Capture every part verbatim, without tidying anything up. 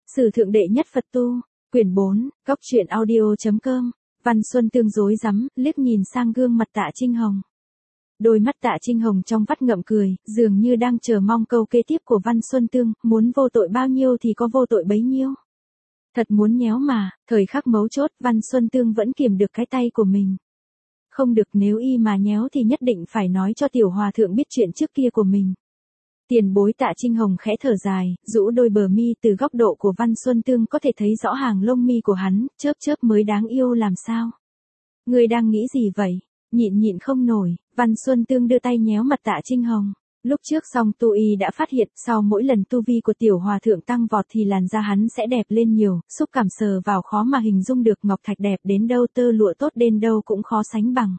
Sử thượng đệ nhất Phật tu, quyển bốn, góc truyện audio chấm com, Văn Xuân Tương rối rắm, liếc nhìn sang gương mặt Tạ Trinh Hồng. Đôi mắt Tạ Trinh Hồng trong vắt ngậm cười, dường như đang chờ mong câu kế tiếp của Văn Xuân Tương, muốn vô tội bao nhiêu thì có vô tội bấy nhiêu. Thật muốn nhéo mà, thời khắc mấu chốt, Văn Xuân Tương vẫn kiềm được cái tay của mình. Không được, nếu y mà nhéo thì nhất định phải nói cho tiểu hòa thượng biết chuyện trước kia của mình. Tiền bối Tạ Trinh Hồng khẽ thở dài, rũ đôi bờ mi, từ góc độ của Văn Xuân Tương có thể thấy rõ hàng lông mi của hắn, chớp chớp mới đáng yêu làm sao. Người đang nghĩ gì vậy? Nhịn nhịn không nổi, Văn Xuân Tương đưa tay nhéo mặt Tạ Trinh Hồng. Lúc trước song tu y đã phát hiện, sau mỗi lần tu vi của tiểu hòa thượng tăng vọt thì làn da hắn sẽ đẹp lên nhiều, xúc cảm sờ vào khó mà hình dung được, ngọc thạch đẹp đến đâu, tơ lụa tốt đến đâu cũng khó sánh bằng.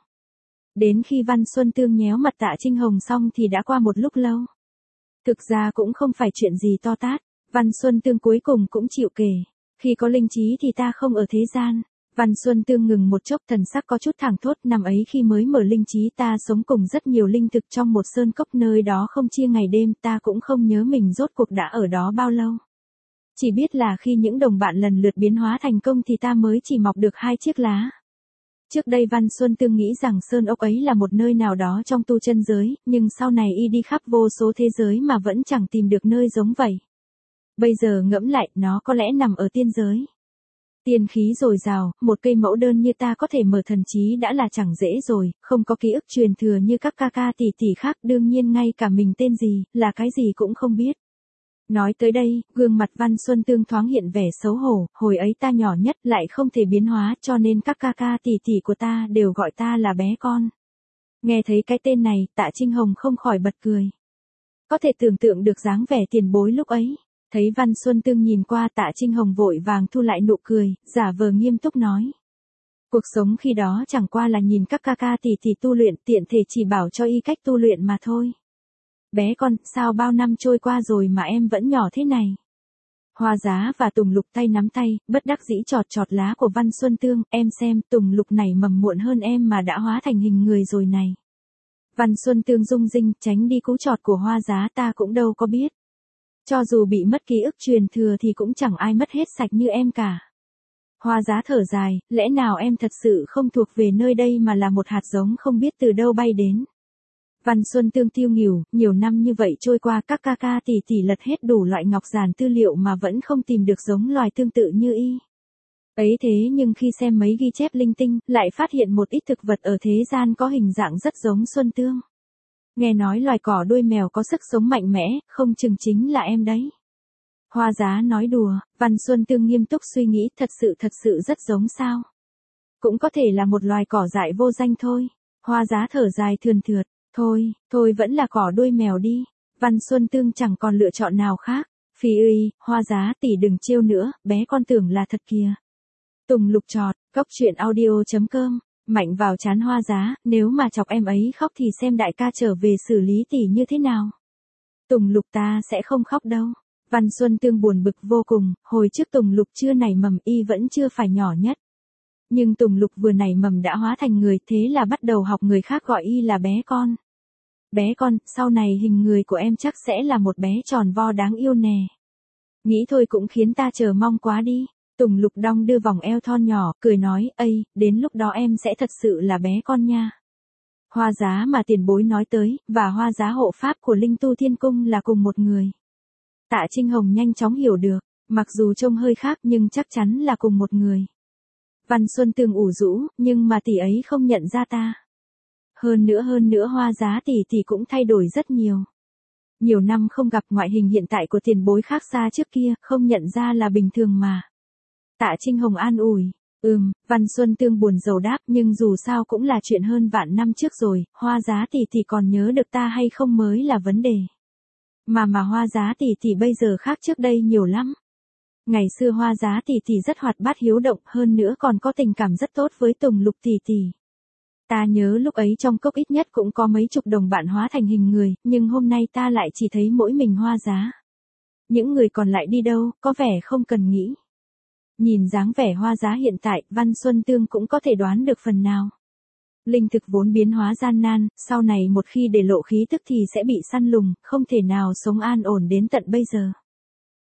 Đến khi Văn Xuân Tương nhéo mặt Tạ Trinh Hồng xong thì đã qua một lúc lâu. Thực ra cũng không phải chuyện gì to tát, Văn Xuân Tương cuối cùng cũng chịu kể. Khi có linh trí thì ta không ở thế gian. Văn Xuân Tương ngừng một chốc, thần sắc có chút thảng thốt, năm ấy khi mới mở linh trí ta sống cùng rất nhiều linh thực trong một sơn cốc, nơi đó không chia ngày đêm, ta cũng không nhớ mình rốt cuộc đã ở đó bao lâu. Chỉ biết là khi những đồng bạn lần lượt biến hóa thành công thì ta mới chỉ mọc được hai chiếc lá. Trước đây Văn Xuân Tương nghĩ rằng sơn ốc ấy là một nơi nào đó trong tu chân giới, nhưng sau này y đi khắp vô số thế giới mà vẫn chẳng tìm được nơi giống vậy. Bây giờ ngẫm lại, nó có lẽ nằm ở tiên giới. Tiên khí dồi dào, một cây mẫu đơn như ta có thể mở thần trí đã là chẳng dễ rồi, không có ký ức truyền thừa như các ca ca tỷ tỷ khác, đương nhiên ngay cả mình tên gì, là cái gì cũng không biết. Nói tới đây, gương mặt Văn Xuân Tương thoáng hiện vẻ xấu hổ, hồi ấy ta nhỏ nhất lại không thể biến hóa, cho nên các ca ca tỷ tỷ của ta đều gọi ta là bé con. Nghe thấy cái tên này, Tạ Trinh Hồng không khỏi bật cười. Có thể tưởng tượng được dáng vẻ tiền bối lúc ấy. Thấy Văn Xuân Tương nhìn qua, Tạ Trinh Hồng vội vàng thu lại nụ cười, giả vờ nghiêm túc nói. Cuộc sống khi đó chẳng qua là nhìn các ca ca tỷ tỷ tu luyện, tiện thể chỉ bảo cho y cách tu luyện mà thôi. Bé con, sao bao năm trôi qua rồi mà em vẫn nhỏ thế này? Hoa Giá và Tùng Lục tay nắm tay, bất đắc dĩ chọt chọt lá của Văn Xuân Tương, em xem, Tùng Lục này mầm muộn hơn em mà đã hóa thành hình người rồi này. Văn Xuân Tương rung rinh, tránh đi cú chọt của Hoa Giá, ta cũng đâu có biết. Cho dù bị mất ký ức truyền thừa thì cũng chẳng ai mất hết sạch như em cả. Hoa Giá thở dài, lẽ nào em thật sự không thuộc về nơi đây mà là một hạt giống không biết từ đâu bay đến. Văn Xuân Tương tiêu nghỉu, nhiều năm như vậy trôi qua, các ca ca tỷ tỷ lật hết đủ loại ngọc giản tư liệu mà vẫn không tìm được giống loài tương tự như y. Ấy thế nhưng khi xem mấy ghi chép linh tinh, lại phát hiện một ít thực vật ở thế gian có hình dạng rất giống Xuân Tương. Nghe nói loài cỏ đuôi mèo có sức sống mạnh mẽ, không chừng chính là em đấy. Hoa Giá nói đùa, Văn Xuân Tương nghiêm túc suy nghĩ, thật sự thật sự rất giống sao. Cũng có thể là một loài cỏ dại vô danh thôi. Hoa Giá thở dài thườn thượt, thôi, thôi vẫn là cỏ đuôi mèo đi. Văn Xuân Tương chẳng còn lựa chọn nào khác. Phi ơi, Hoa Giá tỷ đừng trêu nữa, bé con tưởng là thật kìa. Tùng Lục chọt, góc truyện audio chấm com. Mạnh vào chán Hoa Giá, nếu mà chọc em ấy khóc thì xem đại ca trở về xử lý tỷ như thế nào. Tùng Lục ta sẽ không khóc đâu. Văn Xuân Tương buồn bực vô cùng, hồi trước Tùng Lục chưa nảy mầm y vẫn chưa phải nhỏ nhất. Nhưng Tùng Lục vừa nảy mầm đã hóa thành người, thế là bắt đầu học người khác gọi y là bé con. Bé con, sau này hình người của em chắc sẽ là một bé tròn vo đáng yêu nè. Nghĩ thôi cũng khiến ta chờ mong quá đi. Tùng Lục đong đưa vòng eo thon nhỏ, cười nói, ây, đến lúc đó em sẽ thật sự là bé con nha. Hoa Giá mà tiền bối nói tới, và Hoa Giá hộ pháp của Linh Tu Thiên Cung là cùng một người. Tạ Trinh Hồng nhanh chóng hiểu được, mặc dù trông hơi khác nhưng chắc chắn là cùng một người. Văn Xuân Tương ủ rũ, nhưng mà tỷ ấy không nhận ra ta. Hơn nữa hơn nữa Hoa Giá tỷ tỷ cũng thay đổi rất nhiều. Nhiều năm không gặp, ngoại hình hiện tại của tiền bối khác xa trước kia, không nhận ra là bình thường mà. Tạ Trinh Hồng an ủi, ừm, Văn Xuân Tương buồn rầu đáp, nhưng dù sao cũng là chuyện hơn vạn năm trước rồi, Hoa Giá tỷ tỷ còn nhớ được ta hay không mới là vấn đề. Mà mà Hoa Giá tỷ tỷ bây giờ khác trước đây nhiều lắm. Ngày xưa Hoa Giá tỷ tỷ rất hoạt bát hiếu động, hơn nữa còn có tình cảm rất tốt với Tùng Lục tỷ tỷ. Ta nhớ lúc ấy trong cốc ít nhất cũng có mấy chục đồng bạn hóa thành hình người, nhưng hôm nay ta lại chỉ thấy mỗi mình Hoa Giá. Những người còn lại đi đâu, có vẻ không cần nghĩ. Nhìn dáng vẻ Hoa Giá hiện tại, Văn Xuân Tương cũng có thể đoán được phần nào. Linh thực vốn biến hóa gian nan, sau này một khi để lộ khí tức thì sẽ bị săn lùng, không thể nào sống an ổn đến tận bây giờ.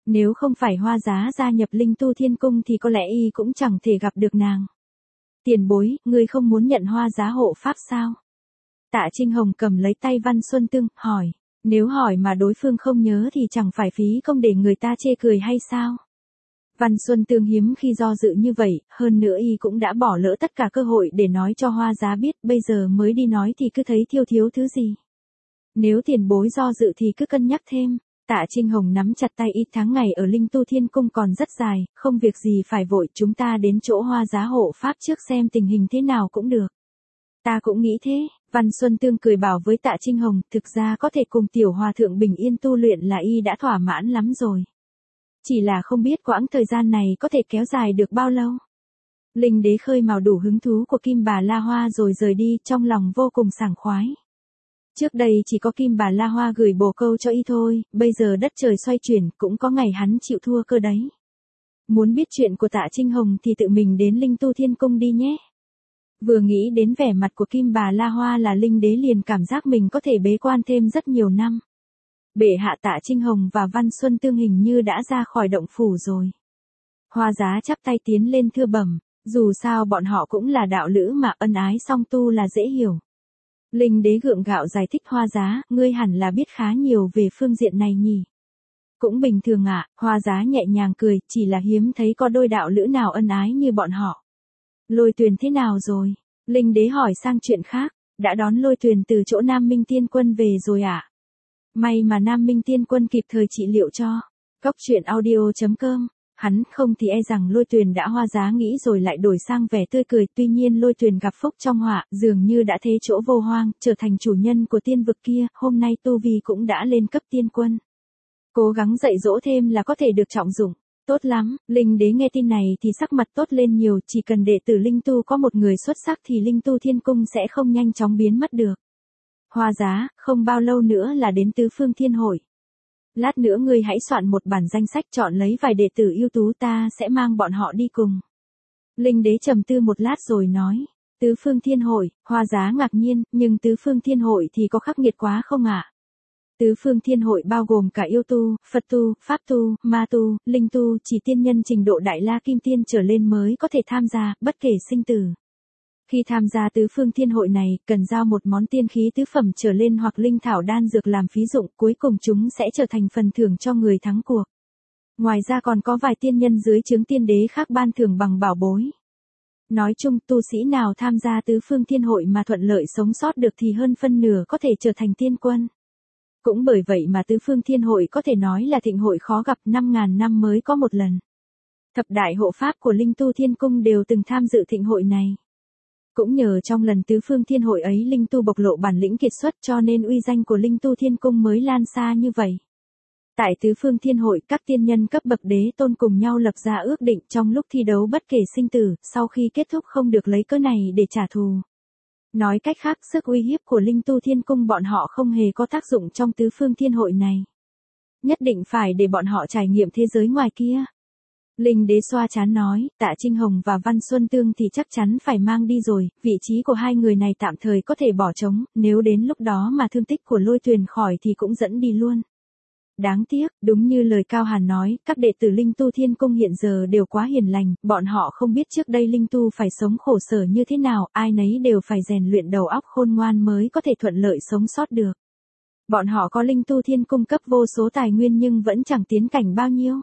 Nếu không phải Hoa Giá gia nhập Linh Tu Thiên Cung thì có lẽ y cũng chẳng thể gặp được nàng. Tiền bối, ngươi không muốn nhận Hoa Giá hộ pháp sao? Tạ Trinh Hồng cầm lấy tay Văn Xuân Tương, hỏi. Nếu hỏi mà đối phương không nhớ thì chẳng phải phí công để người ta chê cười hay sao? Văn Xuân Tương hiếm khi do dự như vậy, hơn nữa y cũng đã bỏ lỡ tất cả cơ hội để nói cho Hoa Giá biết, bây giờ mới đi nói thì cứ thấy thiếu thiếu thứ gì. Nếu tiền bối do dự thì cứ cân nhắc thêm. Tạ Trinh Hồng nắm chặt tay y, tháng ngày ở Linh Tu Thiên Cung còn rất dài, không việc gì phải vội, chúng ta đến chỗ Hoa Giá hộ pháp trước xem tình hình thế nào cũng được. Ta cũng nghĩ thế, Văn Xuân Tương cười bảo với Tạ Trinh Hồng, thực ra có thể cùng tiểu hòa thượng bình yên tu luyện là y đã thỏa mãn lắm rồi. Chỉ là không biết quãng thời gian này có thể kéo dài được bao lâu. Linh Đế khơi mào đủ hứng thú của Kim Bà La Hoa rồi rời đi, trong lòng vô cùng sảng khoái. Trước đây chỉ có Kim Bà La Hoa gửi bồ câu cho y thôi, bây giờ đất trời xoay chuyển, cũng có ngày hắn chịu thua cơ đấy. Muốn biết chuyện của Tạ Trinh Hồng thì tự mình đến Linh Tu Thiên Cung đi nhé. Vừa nghĩ đến vẻ mặt của Kim Bà La Hoa là Linh Đế liền cảm giác mình có thể bế quan thêm rất nhiều năm. Bệ hạ Tạ Trinh Hồng và Văn Xuân Tương hình như đã ra khỏi động phủ rồi. Hoa Giá chắp tay tiến lên thưa bẩm, dù sao bọn họ cũng là đạo lữ mà ân ái song tu là dễ hiểu. Linh Đế gượng gạo giải thích, Hoa Giá, ngươi hẳn là biết khá nhiều về phương diện này nhỉ. Cũng bình thường ạ, à, Hoa Giá nhẹ nhàng cười, chỉ là hiếm thấy có đôi đạo lữ nào ân ái như bọn họ. Lôi Tuyền thế nào rồi? Linh Đế hỏi sang chuyện khác, đã đón Lôi Tuyền từ chỗ Nam Minh Tiên Quân về rồi ạ. À? May mà Nam Minh Tiên Quân kịp thời trị liệu cho. Cốc truyện audio chấm com. Hắn không thì e rằng Lôi Tuyền đã. Hoa Giá nghĩ rồi lại đổi sang vẻ tươi cười, tuy nhiên Lôi Tuyền gặp phúc trong họa, dường như đã thế chỗ vô hoang, trở thành chủ nhân của tiên vực kia, hôm nay tu vi cũng đã lên cấp tiên quân. Cố gắng dạy dỗ thêm là có thể được trọng dụng. Tốt lắm, Linh Đế nghe tin này thì sắc mặt tốt lên nhiều, chỉ cần đệ tử Linh Tu có một người xuất sắc thì Linh Tu Thiên Cung sẽ không nhanh chóng biến mất được. Hoa Giá, không bao lâu nữa là đến Tứ Phương Thiên Hội. Lát nữa ngươi hãy soạn một bản danh sách, chọn lấy vài đệ tử ưu tú, ta sẽ mang bọn họ đi cùng. Linh Đế trầm tư một lát rồi nói, Tứ Phương Thiên Hội. Hoa Giá ngạc nhiên, nhưng Tứ Phương Thiên Hội thì có khắc nghiệt quá không ạ? À? Tứ Phương Thiên Hội bao gồm cả yêu tu, Phật tu, Pháp tu, Ma tu, Linh tu, chỉ tiên nhân trình độ Đại La Kim Tiên trở lên mới có thể tham gia, bất kể sinh tử. Khi tham gia Tứ Phương Thiên Hội này, cần giao một món tiên khí tứ phẩm trở lên hoặc linh thảo đan dược làm phí dụng, cuối cùng chúng sẽ trở thành phần thưởng cho người thắng cuộc. Ngoài ra còn có vài tiên nhân dưới trướng tiên đế khác ban thưởng bằng bảo bối. Nói chung, tu sĩ nào tham gia Tứ Phương Thiên Hội mà thuận lợi sống sót được thì hơn phân nửa có thể trở thành tiên quân. Cũng bởi vậy mà Tứ Phương Thiên Hội có thể nói là thịnh hội khó gặp, năm ngàn năm mới có một lần. Thập đại hộ pháp của Linh Tu Thiên Cung đều từng tham dự thịnh hội này. Cũng nhờ trong lần Tứ Phương Thiên Hội ấy Linh Tu bộc lộ bản lĩnh kiệt xuất cho nên uy danh của Linh Tu Thiên Cung mới lan xa như vậy. Tại Tứ Phương Thiên Hội, các tiên nhân cấp bậc đế tôn cùng nhau lập ra ước định trong lúc thi đấu bất kể sinh tử, sau khi kết thúc không được lấy cớ này để trả thù. Nói cách khác, sức uy hiếp của Linh Tu Thiên Cung bọn họ không hề có tác dụng trong Tứ Phương Thiên Hội này. Nhất định phải để bọn họ trải nghiệm thế giới ngoài kia. Linh Đế xoa trán nói, Tạ Trinh Hồng và Văn Xuân Tương thì chắc chắn phải mang đi rồi, vị trí của hai người này tạm thời có thể bỏ trống, nếu đến lúc đó mà thương tích của Lôi Tuyền khỏi thì cũng dẫn đi luôn. Đáng tiếc, đúng như lời Cao Hàn nói, các đệ tử Linh Tu Thiên Cung hiện giờ đều quá hiền lành, bọn họ không biết trước đây Linh Tu phải sống khổ sở như thế nào, ai nấy đều phải rèn luyện đầu óc khôn ngoan mới có thể thuận lợi sống sót được. Bọn họ có Linh Tu Thiên Cung cấp vô số tài nguyên nhưng vẫn chẳng tiến cảnh bao nhiêu.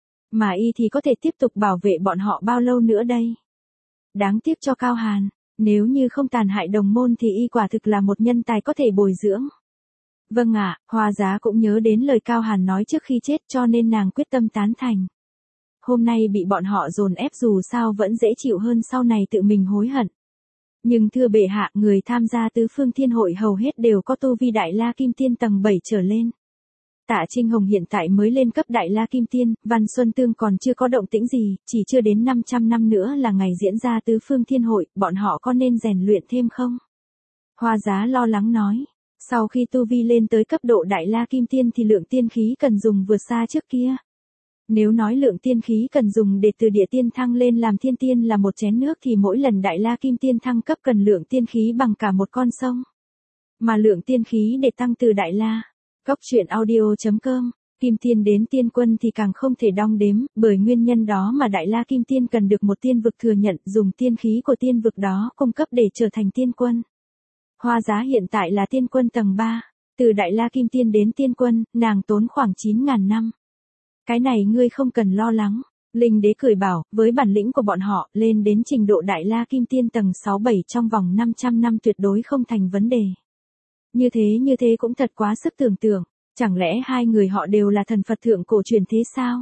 Mà y thì có thể tiếp tục bảo vệ bọn họ bao lâu nữa đây? Đáng tiếc cho Cao Hàn, nếu như không tàn hại đồng môn thì y quả thực là một nhân tài có thể bồi dưỡng. Vâng ạ, Hoa Giá cũng nhớ đến lời Cao Hàn nói trước khi chết cho nên nàng quyết tâm tán thành. Hôm nay bị bọn họ dồn ép dù sao vẫn dễ chịu hơn sau này tự mình hối hận. Nhưng thưa bệ hạ, người tham gia Tứ Phương Thiên Hội hầu hết đều có tu vi Đại La Kim Tiên tầng bảy trở lên. Tạ Trinh Hồng hiện tại mới lên cấp Đại La Kim Tiên, Văn Xuân Tương còn chưa có động tĩnh gì, chỉ chưa đến năm trăm năm nữa là ngày diễn ra Tứ Phương Thiên Hội, bọn họ có nên rèn luyện thêm không? Hoa Giá lo lắng nói, sau khi tu vi lên tới cấp độ Đại La Kim Tiên thì lượng tiên khí cần dùng vượt xa trước kia. Nếu nói lượng tiên khí cần dùng để từ địa tiên thăng lên làm thiên tiên là một chén nước thì mỗi lần Đại La Kim Tiên thăng cấp cần lượng tiên khí bằng cả một con sông. Mà lượng tiên khí để tăng từ Đại La. Cốc truyện audio chấm com Kim tiên đến tiên quân thì càng không thể đong đếm, bởi nguyên nhân đó mà Đại La Kim Tiên cần được một tiên vực thừa nhận dùng tiên khí của tiên vực đó cung cấp để trở thành tiên quân. Hoa Giá hiện tại là tiên quân tầng ba, từ Đại La Kim Tiên đến tiên quân, nàng tốn khoảng chín ngàn năm. Cái này ngươi không cần lo lắng. Linh đế cười bảo, với bản lĩnh của bọn họ, lên đến trình độ Đại La Kim Tiên tầng sáu bảy trong vòng năm trăm năm tuyệt đối không thành vấn đề. Như thế như thế cũng thật quá sức tưởng tượng, chẳng lẽ hai người họ đều là thần Phật thượng cổ truyền thế sao?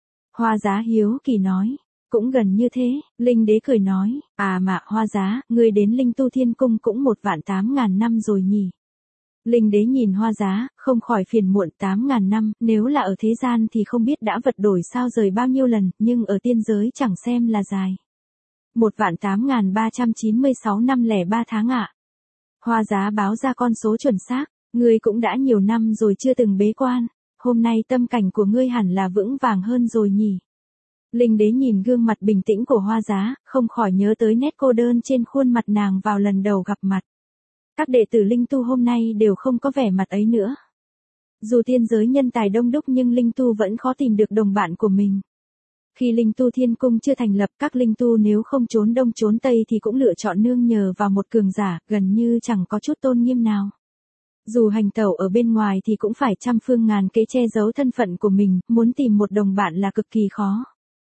Hoa Giá hiếu kỳ nói, cũng gần như thế, Linh đế cười nói, à mà Hoa Giá, ngươi đến Linh Tu Thiên Cung cũng một vạn tám ngàn năm rồi nhỉ? Linh đế nhìn Hoa Giá, không khỏi phiền muộn tám ngàn năm, nếu là ở thế gian thì không biết đã vật đổi sao rời bao nhiêu lần, nhưng ở tiên giới chẳng xem là dài. Một vạn tám ngàn ba trăm chín mươi sáu năm lẻ ba tháng ạ. Hoa Giá báo ra con số chuẩn xác, ngươi cũng đã nhiều năm rồi chưa từng bế quan, hôm nay tâm cảnh của ngươi hẳn là vững vàng hơn rồi nhỉ. Linh đế nhìn gương mặt bình tĩnh của Hoa Giá, không khỏi nhớ tới nét cô đơn trên khuôn mặt nàng vào lần đầu gặp mặt. Các đệ tử Linh Tu hôm nay đều không có vẻ mặt ấy nữa. Dù tiên giới nhân tài đông đúc nhưng Linh Tu vẫn khó tìm được đồng bạn của mình. Khi Linh Tu Thiên Cung chưa thành lập, các Linh Tu nếu không trốn đông trốn tây thì cũng lựa chọn nương nhờ vào một cường giả, gần như chẳng có chút tôn nghiêm nào. Dù hành tẩu ở bên ngoài thì cũng phải trăm phương ngàn kế che giấu thân phận của mình, muốn tìm một đồng bạn là cực kỳ khó.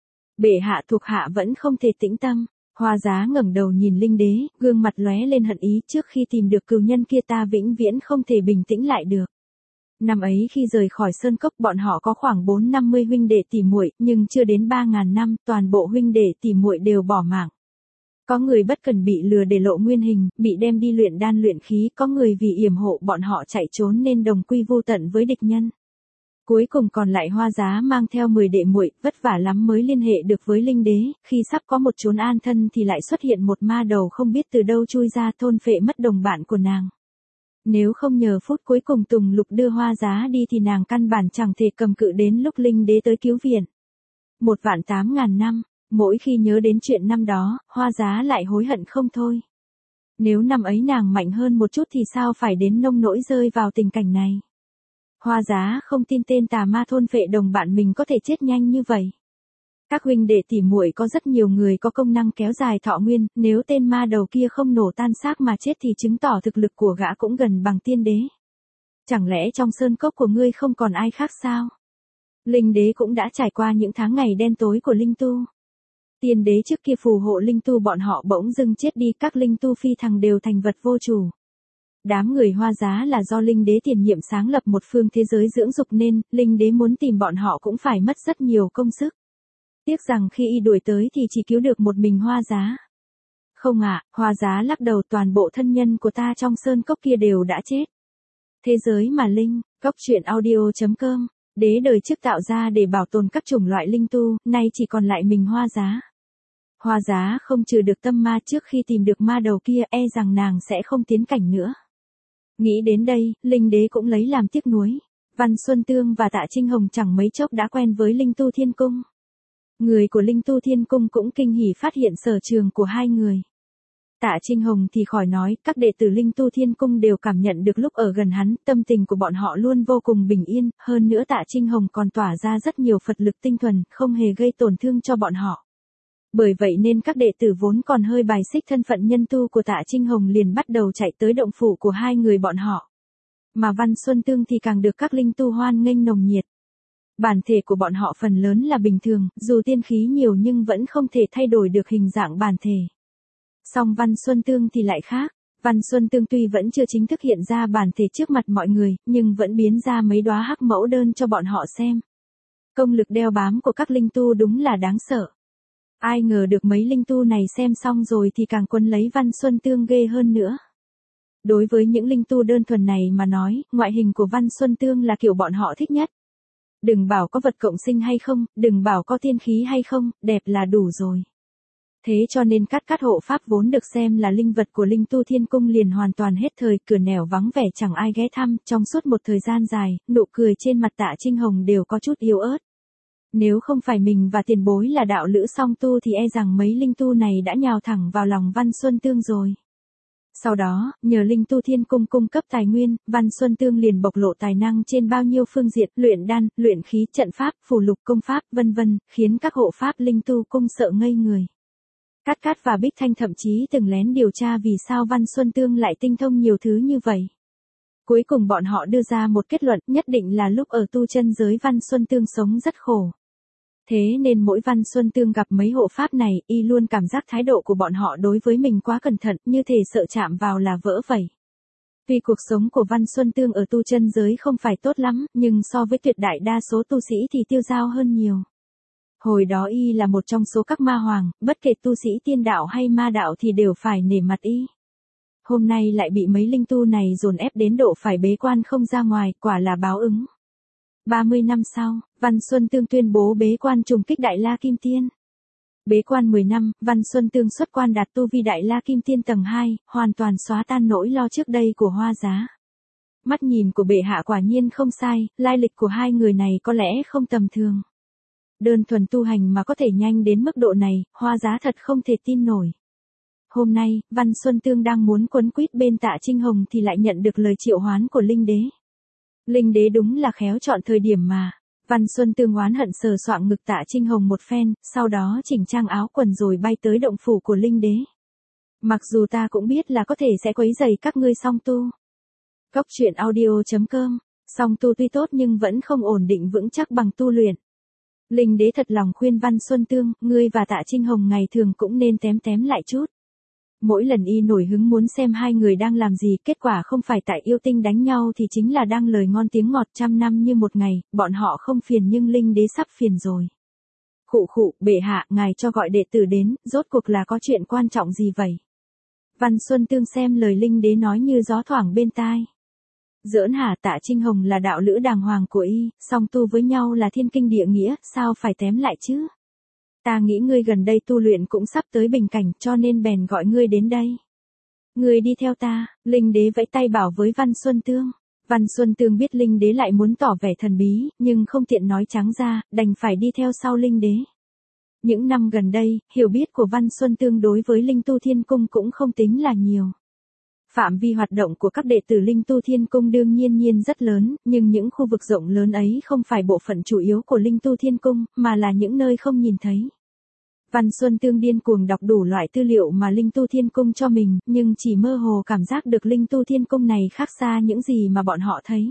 Bệ hạ thuộc hạ vẫn không thể tĩnh tâm. Hoa Giá ngẩng đầu nhìn Linh đế, gương mặt lóe lên hận ý, trước khi tìm được cừu nhân kia ta vĩnh viễn không thể bình tĩnh lại được. Năm ấy khi rời khỏi Sơn Cốc bọn họ có khoảng bốn năm mươi huynh đệ tỷ muội, nhưng chưa đến ba ngàn năm, toàn bộ huynh đệ tỷ muội đều bỏ mạng. Có người bất cần bị lừa để lộ nguyên hình, bị đem đi luyện đan luyện khí, có người vì yểm hộ bọn họ chạy trốn nên đồng quy vô tận với địch nhân. Cuối cùng còn lại Hoa Giá mang theo mười đệ muội, vất vả lắm mới liên hệ được với Linh đế, khi sắp có một chốn an thân thì lại xuất hiện một ma đầu không biết từ đâu chui ra thôn phệ mất đồng bạn của nàng. Nếu không nhờ phút cuối cùng Tùng Lục đưa Hoa Giá đi thì nàng căn bản chẳng thể cầm cự đến lúc Linh đế tới cứu viện. Một vạn tám ngàn năm, mỗi khi nhớ đến chuyện năm đó, Hoa Giá lại hối hận không thôi. Nếu năm ấy nàng mạnh hơn một chút thì sao phải đến nông nỗi rơi vào tình cảnh này. Hoa Giá không tin tên tà ma thôn phệ đồng bạn mình có thể chết nhanh như vậy. Các huynh đệ tỷ muội có rất nhiều người có công năng kéo dài thọ nguyên, nếu tên ma đầu kia không nổ tan xác mà chết thì chứng tỏ thực lực của gã cũng gần bằng tiên đế. Chẳng lẽ trong sơn cốc của ngươi không còn ai khác sao? Linh đế cũng đã trải qua những tháng ngày đen tối của Linh Tu. Tiên đế trước kia phù hộ Linh Tu bọn họ bỗng dưng chết đi, các Linh Tu phi thăng đều thành vật vô chủ. Đám người Hoa Giá là do Linh đế tiền nhiệm sáng lập một phương thế giới dưỡng dục nên, Linh đế muốn tìm bọn họ cũng phải mất rất nhiều công sức. Tiếc rằng khi y đuổi tới thì chỉ cứu được một mình Hoa Giá. Không ạ, Hoa Giá lắc đầu, toàn bộ thân nhân của ta trong sơn cốc kia đều đã chết. Thế giới mà Linh, Cốc truyện audio chấm com, đế đời trước tạo ra để bảo tồn các chủng loại linh tu, nay chỉ còn lại mình Hoa Giá. Hoa Giá không trừ được tâm ma, trước khi tìm được ma đầu kia e rằng nàng sẽ không tiến cảnh nữa. Nghĩ đến đây, Linh đế cũng lấy làm tiếc nuối. Văn Xuân Tương và Tạ Trinh Hồng chẳng mấy chốc đã quen với Linh Tu Thiên Cung. Người của Linh Tu Thiên Cung cũng kinh hỉ phát hiện sở trường của hai người. Tạ Trinh Hồng thì khỏi nói, các đệ tử Linh Tu Thiên Cung đều cảm nhận được lúc ở gần hắn, tâm tình của bọn họ luôn vô cùng bình yên, hơn nữa Tạ Trinh Hồng còn tỏa ra rất nhiều Phật lực tinh thuần, không hề gây tổn thương cho bọn họ. Bởi vậy nên các đệ tử vốn còn hơi bài xích thân phận nhân tu của Tạ Trinh Hồng liền bắt đầu chạy tới động phủ của hai người bọn họ. Mà Văn Xuân Tương thì càng được các linh tu hoan nghênh nồng nhiệt. Bản thể của bọn họ phần lớn là bình thường, dù tiên khí nhiều nhưng vẫn không thể thay đổi được hình dạng bản thể. Song Văn Xuân Tương thì lại khác. Văn Xuân Tương tuy vẫn chưa chính thức hiện ra bản thể trước mặt mọi người, nhưng vẫn biến ra mấy đóa hắc mẫu đơn cho bọn họ xem. Công lực đeo bám của các linh tu đúng là đáng sợ. Ai ngờ được mấy linh tu này xem xong rồi thì càng quấn lấy Văn Xuân Tương ghê hơn nữa. Đối với những linh tu đơn thuần này mà nói, ngoại hình của Văn Xuân Tương là kiểu bọn họ thích nhất. Đừng bảo có vật cộng sinh hay không, đừng bảo có tiên khí hay không, đẹp là đủ rồi. Thế cho nên Cát Cát hộ pháp vốn được xem là linh vật của Linh Tu Thiên Cung liền hoàn toàn hết thời, cửa nẻo vắng vẻ chẳng ai ghé thăm, trong suốt một thời gian dài, nụ cười trên mặt Tạ Trinh Hồng đều có chút yếu ớt. Nếu không phải mình và tiền bối là đạo lữ song tu thì e rằng mấy linh tu này đã nhào thẳng vào lòng Văn Xuân Tương rồi. Sau đó, nhờ Linh Tu Thiên Cung cung cấp tài nguyên, Văn Xuân Tương liền bộc lộ tài năng trên bao nhiêu phương diện, luyện đan, luyện khí, trận pháp, phù lục công pháp, vân vân, khiến các hộ pháp Linh Tu cung sợ ngây người. Cát Cát và Bích Thanh thậm chí từng lén điều tra vì sao Văn Xuân Tương lại tinh thông nhiều thứ như vậy. Cuối cùng bọn họ đưa ra một kết luận, nhất định là lúc ở tu chân giới Văn Xuân Tương sống rất khổ. Thế nên mỗi Văn Xuân Tương gặp mấy hộ pháp này, y luôn cảm giác thái độ của bọn họ đối với mình quá cẩn thận, như thể sợ chạm vào là vỡ vậy. Tuy cuộc sống của Văn Xuân Tương ở tu chân giới không phải tốt lắm, nhưng so với tuyệt đại đa số tu sĩ thì tiêu dao hơn nhiều. Hồi đó y là một trong số các ma hoàng, bất kể tu sĩ tiên đạo hay ma đạo thì đều phải nể mặt y. Hôm nay lại bị mấy linh tu này dồn ép đến độ phải bế quan không ra ngoài, quả là báo ứng. ba mươi năm sau, Văn Xuân Tương tuyên bố bế quan trùng kích Đại La Kim Tiên. Bế quan mười năm, Văn Xuân Tương xuất quan đạt tu vi Đại La Kim Tiên tầng hai, hoàn toàn xóa tan nỗi lo trước đây của Hoa Giá. Mắt nhìn của bệ hạ quả nhiên không sai, lai lịch của hai người này có lẽ không tầm thường. Đơn thuần tu hành mà có thể nhanh đến mức độ này, Hoa Giá thật không thể tin nổi. Hôm nay, Văn Xuân Tương đang muốn quấn quýt bên Tạ Trinh Hồng thì lại nhận được lời triệu hoán của Linh Đế. Linh Đế đúng là khéo chọn thời điểm mà. Văn Xuân Tương oán hận sờ soạng ngực Tạ Trinh Hồng một phen, sau đó chỉnh trang áo quần rồi bay tới động phủ của Linh Đế. Mặc dù ta cũng biết là có thể sẽ quấy rầy các ngươi song tu. Cốc truyện audio chấm com, song tu tuy tốt nhưng vẫn không ổn định vững chắc bằng tu luyện. Linh Đế thật lòng khuyên Văn Xuân Tương, ngươi và Tạ Trinh Hồng ngày thường cũng nên tém tém lại chút. Mỗi lần y nổi hứng muốn xem hai người đang làm gì, kết quả không phải tại yêu tinh đánh nhau thì chính là đang lời ngon tiếng ngọt trăm năm như một ngày, bọn họ không phiền nhưng Linh Đế sắp phiền rồi. Khụ khụ, bệ hạ, ngài cho gọi đệ tử đến, rốt cuộc là có chuyện quan trọng gì vậy? Văn Xuân Tương xem lời Linh Đế nói như gió thoảng bên tai. Giỡn hả, Tạ Trinh Hồng là đạo lữ đàng hoàng của y, song tu với nhau là thiên kinh địa nghĩa, sao phải tém lại chứ? Ta nghĩ ngươi gần đây tu luyện cũng sắp tới bình cảnh cho nên bèn gọi ngươi đến đây. Ngươi đi theo ta, Linh Đế vẫy tay bảo với Văn Xuân Tương. Văn Xuân Tương biết Linh Đế lại muốn tỏ vẻ thần bí, nhưng không tiện nói trắng ra, đành phải đi theo sau Linh Đế. Những năm gần đây, hiểu biết của Văn Xuân Tương đối với Linh Tu Thiên Cung cũng không tính là nhiều. Phạm vi hoạt động của các đệ tử Linh Tu Thiên Cung đương nhiên nhiên rất lớn, nhưng những khu vực rộng lớn ấy không phải bộ phận chủ yếu của Linh Tu Thiên Cung, mà là những nơi không nhìn thấy. Văn Xuân Tương điên cuồng đọc đủ loại tư liệu mà Linh Tu Thiên Cung cho mình, nhưng chỉ mơ hồ cảm giác được Linh Tu Thiên Cung này khác xa những gì mà bọn họ thấy.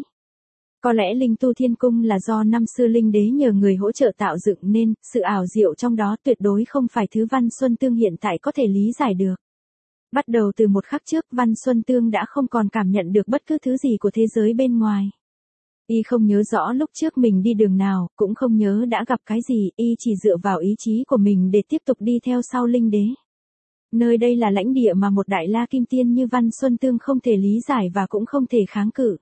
Có lẽ Linh Tu Thiên Cung là do năm xưa Linh Đế nhờ người hỗ trợ tạo dựng nên, sự ảo diệu trong đó tuyệt đối không phải thứ Văn Xuân Tương hiện tại có thể lý giải được. Bắt đầu từ một khắc trước, Văn Xuân Tương đã không còn cảm nhận được bất cứ thứ gì của thế giới bên ngoài. Y không nhớ rõ lúc trước mình đi đường nào, cũng không nhớ đã gặp cái gì, y chỉ dựa vào ý chí của mình để tiếp tục đi theo sau Linh Đế. Nơi đây là lãnh địa mà một Đại La Kim Tiên như Văn Xuân Tương không thể lý giải và cũng không thể kháng cự.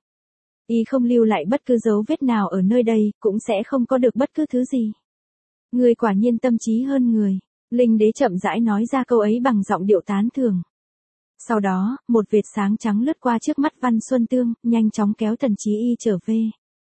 Y không lưu lại bất cứ dấu vết nào ở nơi đây, cũng sẽ không có được bất cứ thứ gì. Người quả nhiên tâm trí hơn người. Linh Đế chậm rãi nói ra câu ấy bằng giọng điệu tán thưởng. Sau đó, một vệt sáng trắng lướt qua trước mắt Văn Xuân Tương, nhanh chóng kéo thần trí y trở về.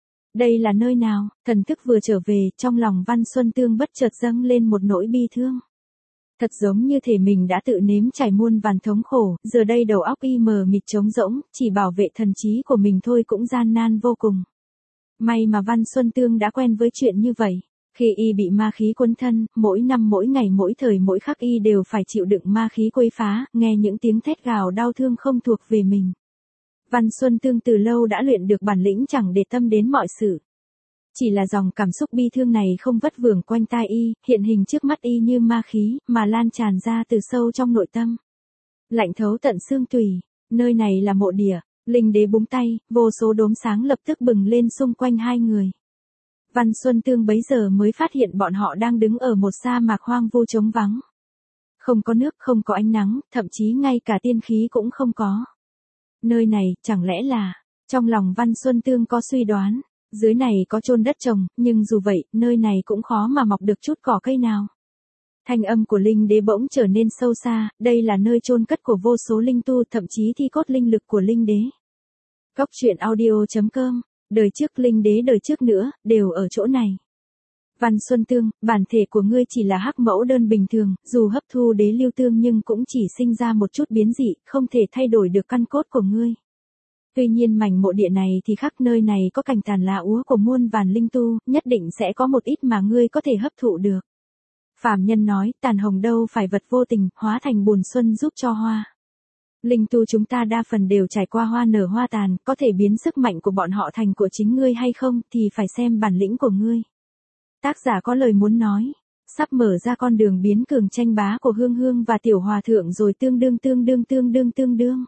Đây là nơi nào? Thần thức vừa trở về, trong lòng Văn Xuân Tương bất chợt dâng lên một nỗi bi thương. Thật giống như thể mình đã tự nếm trải muôn vàn thống khổ, giờ đây đầu óc y mờ mịt trống rỗng, chỉ bảo vệ thần trí của mình thôi cũng gian nan vô cùng. May mà Văn Xuân Tương đã quen với chuyện như vậy. Khi y bị ma khí quấn thân, mỗi năm mỗi ngày mỗi thời mỗi khắc y đều phải chịu đựng ma khí quấy phá, nghe những tiếng thét gào đau thương không thuộc về mình. Văn Xuân Tương từ lâu đã luyện được bản lĩnh chẳng để tâm đến mọi sự. Chỉ là dòng cảm xúc bi thương này không vất vưởng quanh tai y, hiện hình trước mắt y như ma khí, mà lan tràn ra từ sâu trong nội tâm. Lạnh thấu tận xương tủy, nơi này là mộ địa, Linh Đế búng tay, vô số đốm sáng lập tức bừng lên xung quanh hai người. Văn Xuân Tương bấy giờ mới phát hiện bọn họ đang đứng ở một sa mạc hoang vu trống vắng. Không có nước, không có ánh nắng, thậm chí ngay cả tiên khí cũng không có. Nơi này, chẳng lẽ là... Trong lòng Văn Xuân Tương có suy đoán, dưới này có chôn đất trồng, nhưng dù vậy, nơi này cũng khó mà mọc được chút cỏ cây nào. Thanh âm của Linh Đế bỗng trở nên sâu xa, đây là nơi chôn cất của vô số linh tu, thậm chí thi cốt linh lực của Linh Đế. Cốc truyện audio chấm com, đời trước Linh Đế đời trước nữa, đều ở chỗ này. Văn Xuân Tương, bản thể của ngươi chỉ là hắc mẫu đơn bình thường, dù hấp thu đế lưu tương nhưng cũng chỉ sinh ra một chút biến dị, không thể thay đổi được căn cốt của ngươi. Tuy nhiên mảnh mộ địa này thì khắc nơi này có cành tàn lá úa của muôn vàn linh tu, nhất định sẽ có một ít mà ngươi có thể hấp thụ được. Phàm nhân nói, tàn hồng đâu phải vật vô tình, hóa thành buồn xuân giúp cho hoa. Linh tu chúng ta đa phần đều trải qua hoa nở hoa tàn, có thể biến sức mạnh của bọn họ thành của chính ngươi hay không thì phải xem bản lĩnh của ngươi. Tác giả có lời muốn nói, sắp mở ra con đường biến cường tranh bá của Hương Hương và Tiểu Hòa Thượng rồi tương đương tương đương tương đương tương đương.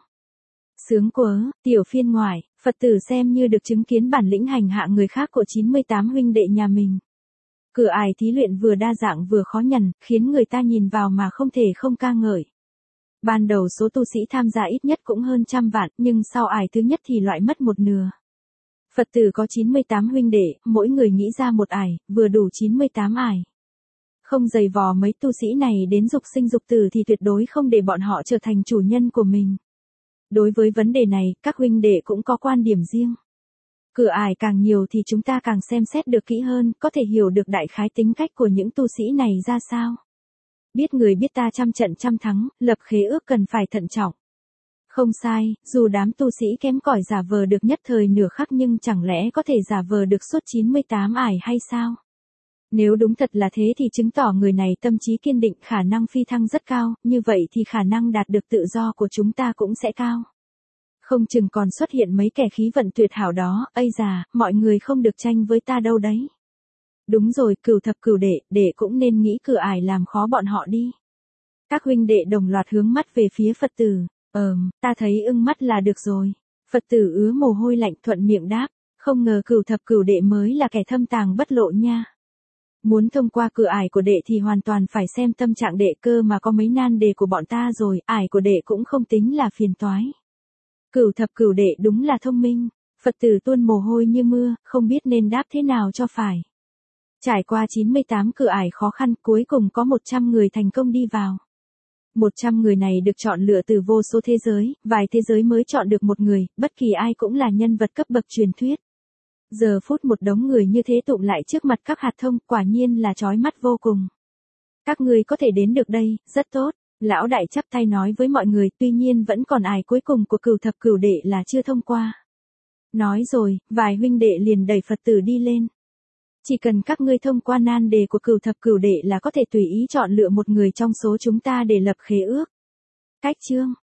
Sướng quớ, tiểu phiên ngoại, Phật tử xem như được chứng kiến bản lĩnh hành hạ người khác của chín mươi tám huynh đệ nhà mình. Cửa ải thí luyện vừa đa dạng vừa khó nhằn, khiến người ta nhìn vào mà không thể không ca ngợi. Ban đầu số tu sĩ tham gia ít nhất cũng hơn trăm vạn, nhưng sau ải thứ nhất thì loại mất một nửa. Phật tử có chín mươi tám huynh đệ, mỗi người nghĩ ra một ải, vừa đủ chín mươi tám ải. Không giày vò mấy tu sĩ này đến dục sinh dục tử thì tuyệt đối không để bọn họ trở thành chủ nhân của mình. Đối với vấn đề này, các huynh đệ cũng có quan điểm riêng. Cửa ải càng nhiều thì chúng ta càng xem xét được kỹ hơn, có thể hiểu được đại khái tính cách của những tu sĩ này ra sao. Biết người biết ta trăm trận trăm thắng, lập khế ước cần phải thận trọng. Không sai, dù đám tu sĩ kém cỏi giả vờ được nhất thời nửa khắc nhưng chẳng lẽ có thể giả vờ được suốt chín mươi tám ải hay sao? Nếu đúng thật là thế thì chứng tỏ người này tâm trí kiên định, khả năng phi thăng rất cao, như vậy thì khả năng đạt được tự do của chúng ta cũng sẽ cao. Không chừng còn xuất hiện mấy kẻ khí vận tuyệt hảo đó, ây già, mọi người không được tranh với ta đâu đấy. Đúng rồi, cửu thập cửu đệ, đệ cũng nên nghĩ cửa ải làm khó bọn họ đi. Các huynh đệ đồng loạt hướng mắt về phía Phật tử, ờm, ta thấy ưng mắt là được rồi. Phật tử ứa mồ hôi lạnh thuận miệng đáp, không ngờ cửu thập cửu đệ mới là kẻ thâm tàng bất lộ nha. Muốn thông qua cửa ải của đệ thì hoàn toàn phải xem tâm trạng đệ cơ mà có mấy nan đề của bọn ta rồi, ải của đệ cũng không tính là phiền toái. Cửu thập cửu đệ đúng là thông minh, Phật tử tuôn mồ hôi như mưa, không biết nên đáp thế nào cho phải. Trải qua chín mươi tám cửa ải khó khăn, cuối cùng có một trăm người thành công đi vào. một trăm người này được chọn lựa từ vô số thế giới, vài thế giới mới chọn được một người, bất kỳ ai cũng là nhân vật cấp bậc truyền thuyết. Giờ phút một đống người như thế tụng lại trước mặt các hạt thông, quả nhiên là chói mắt vô cùng. Các ngươi có thể đến được đây, rất tốt. Lão đại chắp tay nói với mọi người, tuy nhiên vẫn còn ải cuối cùng của cửu thập cửu đệ là chưa thông qua. Nói rồi, vài huynh đệ liền đẩy Phật tử đi lên. Chỉ cần các ngươi thông qua nan đề của cửu thập cửu đệ là có thể tùy ý chọn lựa một người trong số chúng ta để lập khế ước. Cách chương